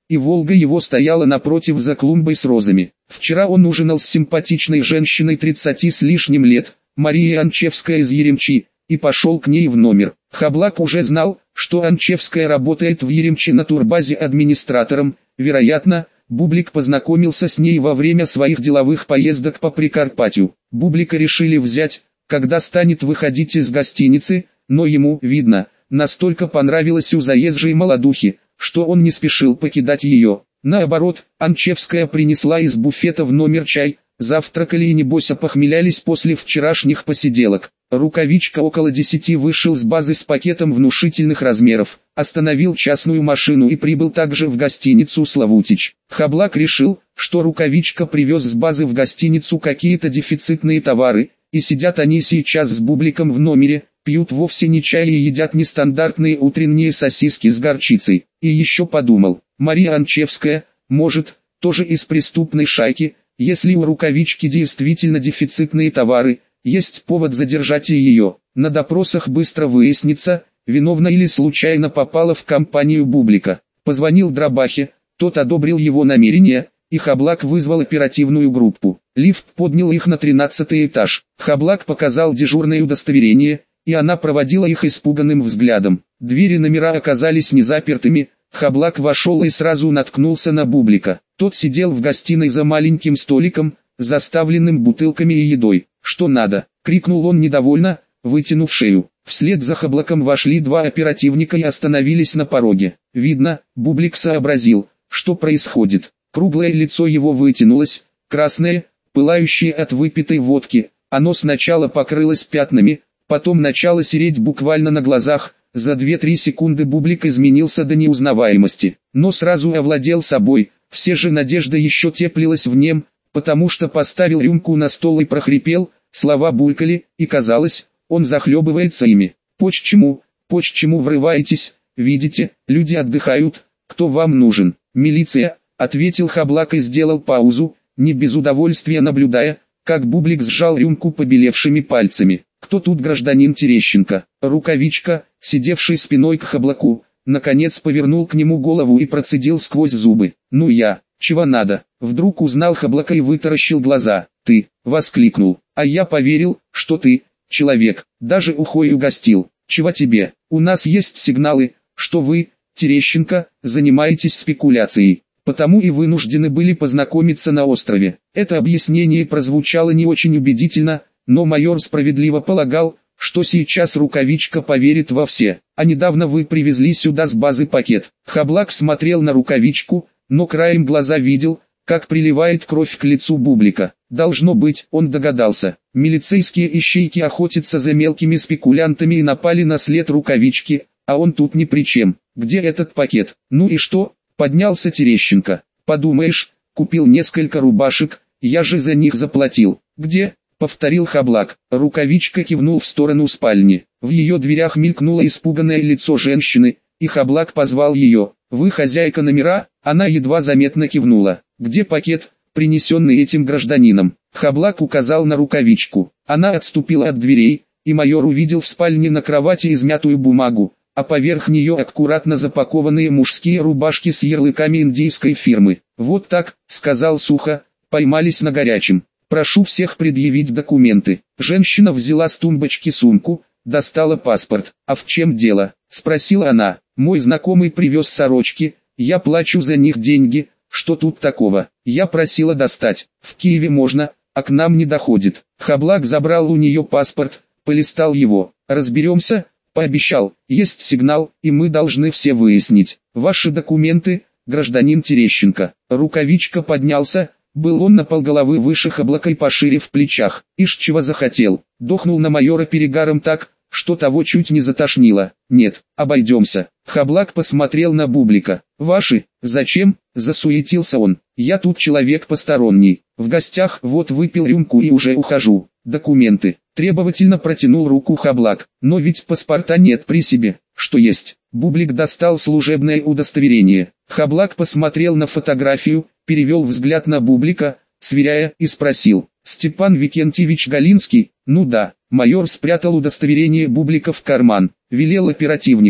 и «Волга» его стояла напротив за клумбой с розами. Вчера он ужинал с симпатичной женщиной тридцати с лишним лет, Марией Анчевской из Еремчи, и пошел к ней в номер. Хаблак уже знал, что Анчевская работает в Еремчи на турбазе администратором, вероятно, Бублик познакомился с ней во время своих деловых поездок по Прикарпатью. Бублика решили взять, когда станет выходить из гостиницы, но ему, видно, настолько понравилось у заезжей молодухи, что он не спешил покидать ее. Наоборот, Анчевская принесла из буфета в номер чай, завтракали и небось опохмелялись после вчерашних посиделок. Рукавичка около десяти вышел с базы с пакетом внушительных размеров, остановил частную машину и прибыл также в гостиницу «Славутич». Хаблак решил, что Рукавичка привез с базы в гостиницу какие-то дефицитные товары, и сидят они сейчас с Бубликом в номере, пьют вовсе не чай и едят нестандартные утренние сосиски с горчицей. И еще подумал, Мария Анчевская, может, тоже из преступной шайки, если у Рукавички действительно дефицитные товары, есть повод задержать и ее. На допросах быстро выяснится, виновна или случайно попала в компанию Бублика. Позвонил Дробахе, тот одобрил его намерение, и Хаблак вызвал оперативную группу. Лифт поднял их на тринадцатый этаж. Хаблак показал дежурное удостоверение, и она проводила их испуганным взглядом. Двери номера оказались незапертыми. Хаблак вошел и сразу наткнулся на Бублика. Тот сидел в гостиной за маленьким столиком, заставленным бутылками и едой. «Что надо?» — крикнул он недовольно, вытянув шею. Вслед за Хаблаком вошли два оперативника и остановились на пороге. Видно, Бублик сообразил, что происходит. Круглое лицо его вытянулось, красное, пылающее от выпитой водки. Оно сначала покрылось пятнами, потом начало сереть буквально на глазах. За две-три секунды Бублик изменился до неузнаваемости, но сразу овладел собой. Все же надежда еще теплилась в нем, потому что поставил рюмку на стол и прохрипел, слова булькали, и казалось, он захлебывается ими. «Почему, почему врываетесь, видите, люди отдыхают, кто вам нужен?» «Милиция», — ответил Хаблак и сделал паузу, не без удовольствия наблюдая, как Бублик сжал рюмку побелевшими пальцами. «Кто тут гражданин Терещенко?» Рукавичка, сидевший спиной к Хаблаку, наконец повернул к нему голову и процедил сквозь зубы. «Ну я, чего надо?» Вдруг узнал Хаблака и вытаращил глаза. «Ты!» — воскликнул. «А я поверил, что ты, человек, даже ухой угостил. Чего тебе? У нас есть сигналы, что вы, Терещенко, занимаетесь спекуляцией. Потому и вынуждены были познакомиться на острове». Это объяснение прозвучало не очень убедительно, но майор справедливо полагал, что сейчас Рукавичка поверит во все. «А недавно вы привезли сюда с базы пакет». Хаблак смотрел на Рукавичку, но краем глаза видел, как приливает кровь к лицу Бублика. Должно быть, он догадался. Милицейские ищейки охотятся за мелкими спекулянтами и напали на след Рукавички, а он тут ни при чем. «Где этот пакет?» «Ну и что?» — поднялся Терещенко. «Подумаешь, купил несколько рубашек, я же за них заплатил». «Где?» — повторил Хаблак. Рукавичка кивнул в сторону спальни. В ее дверях мелькнуло испуганное лицо женщины, и Хаблак позвал ее. «Вы хозяйка номера?» Она едва заметно кивнула. «Где пакет, принесенный этим гражданином?» Хаблак указал на Рукавичку. Она отступила от дверей, и майор увидел в спальне на кровати измятую бумагу, а поверх нее аккуратно запакованные мужские рубашки с ярлыками индийской фирмы. «Вот так», — сказал сухо, — «поймались на горячем. Прошу всех предъявить документы». Женщина взяла с тумбочки сумку, достала паспорт. «А в чем дело?» — спросила она. «Мой знакомый привез сорочки, я плачу за них деньги, что тут такого?» Я просила достать. «В Киеве можно, а к нам не доходит». Хаблак забрал у нее паспорт, полистал его. «Разберемся», — пообещал. «Есть сигнал, и мы должны все выяснить. Ваши документы, гражданин Терещенко». Рукавичка поднялся. Был он на полголовы выше Хаблака и пошире в плечах. Ишь чего захотел. Дохнул на майора перегаром так, что того чуть не затошнило. «Нет, обойдемся». Хаблак посмотрел на Бублика. «Ваши? Зачем?» — засуетился он. «Я тут человек посторонний. В гостях, вот выпил рюмку и уже ухожу. Документы». Требовательно протянул руку Хаблак. «Но ведь паспорта нет при себе». «Что есть?» Бублик достал служебное удостоверение. Хаблак посмотрел на фотографию, перевел взгляд на Бублика, сверяя, и спросил. «Степан Викентьевич Галинский?» «Ну да». Майор спрятал удостоверение Бублика в карман, велел оперативникам.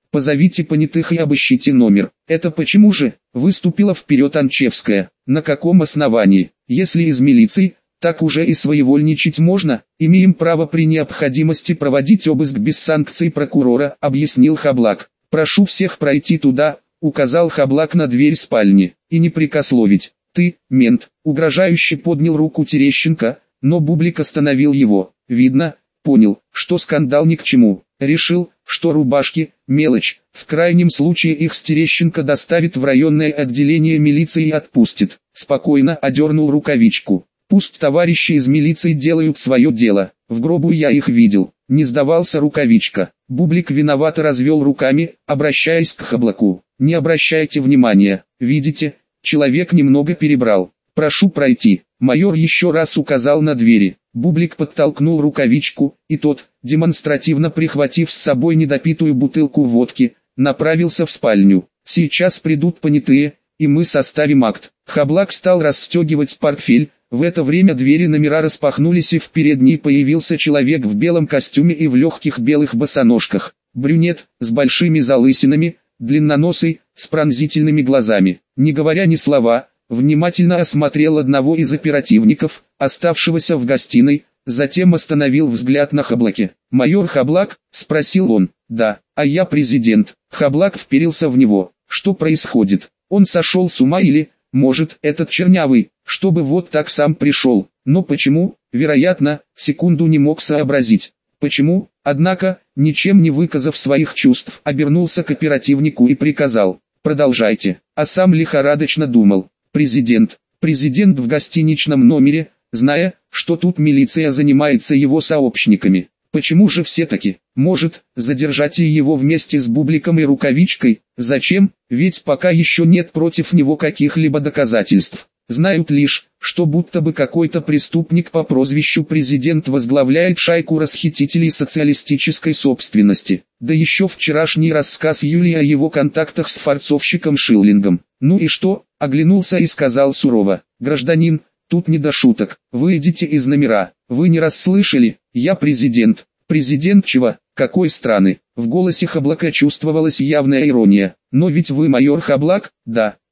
Позовите понятых и обыщите номер. Это почему же? Выступила вперед Анчевская. На каком основании? Если из милиции, так уже и своевольничать можно. Имеем право при необходимости проводить обыск без санкций прокурора, объяснил Хаблак. Прошу всех пройти туда, указал Хаблак на дверь спальни, и не прикословить. Ты, мент, угрожающе поднял руку Терещенко, но Бублик остановил его. Видно, понял, что скандал ни к чему. Решил, что рубашки – мелочь, в крайнем случае их с Терещенко доставит в районное отделение милиции и отпустит. Спокойно одернул рукавичку. Пусть товарищи из милиции делают свое дело, в гробу я их видел. Не сдавался Рукавичка. Бублик виновато развел руками, обращаясь к Хаблаку. Не обращайте внимания, видите, человек немного перебрал. Прошу пройти. Майор еще раз указал на двери. Бублик подтолкнул Рукавичку, и тот, демонстративно прихватив с собой недопитую бутылку водки, направился в спальню. Сейчас придут понятые, и мы составим акт. Хаблак стал расстегивать портфель. В это время двери номера распахнулись, и в передней появился человек в белом костюме и в легких белых босоножках. Брюнет, с большими залысинами, длинноносый, с пронзительными глазами. Не говоря ни слова, внимательно осмотрел одного из оперативников, оставшегося в гостиной, затем остановил взгляд на Хаблаке. «Майор Хаблак?» – спросил он. «Да, а я президент». Хаблак вперился в него. «Что происходит? Он сошел с ума или, может, этот чернявый, чтобы вот так сам пришел? Но почему?» Вероятно, секунду не мог сообразить. Почему? Однако, ничем не выказав своих чувств, обернулся к оперативнику и приказал: «Продолжайте». А сам лихорадочно думал. Президент, президент в гостиничном номере, зная, что тут милиция занимается его сообщниками. Почему же все-таки? Может, задержать и его вместе с Бубликом и Рукавичкой? Зачем? Ведь пока еще нет против него каких-либо доказательств. Знают лишь, что будто бы какой-то преступник по прозвищу президент возглавляет шайку расхитителей социалистической собственности. Да еще вчерашний рассказ Юлии о его контактах с форцовщиком Шиллингом. Ну и что? Оглянулся и сказал сурово: «Гражданин, тут не до шуток, выйдите из номера, вы не расслышали, я президент». «Президент чего? Какой страны?» В голосе Хаблака чувствовалась явная ирония. «Но ведь вы майор Хаблак?» «Да».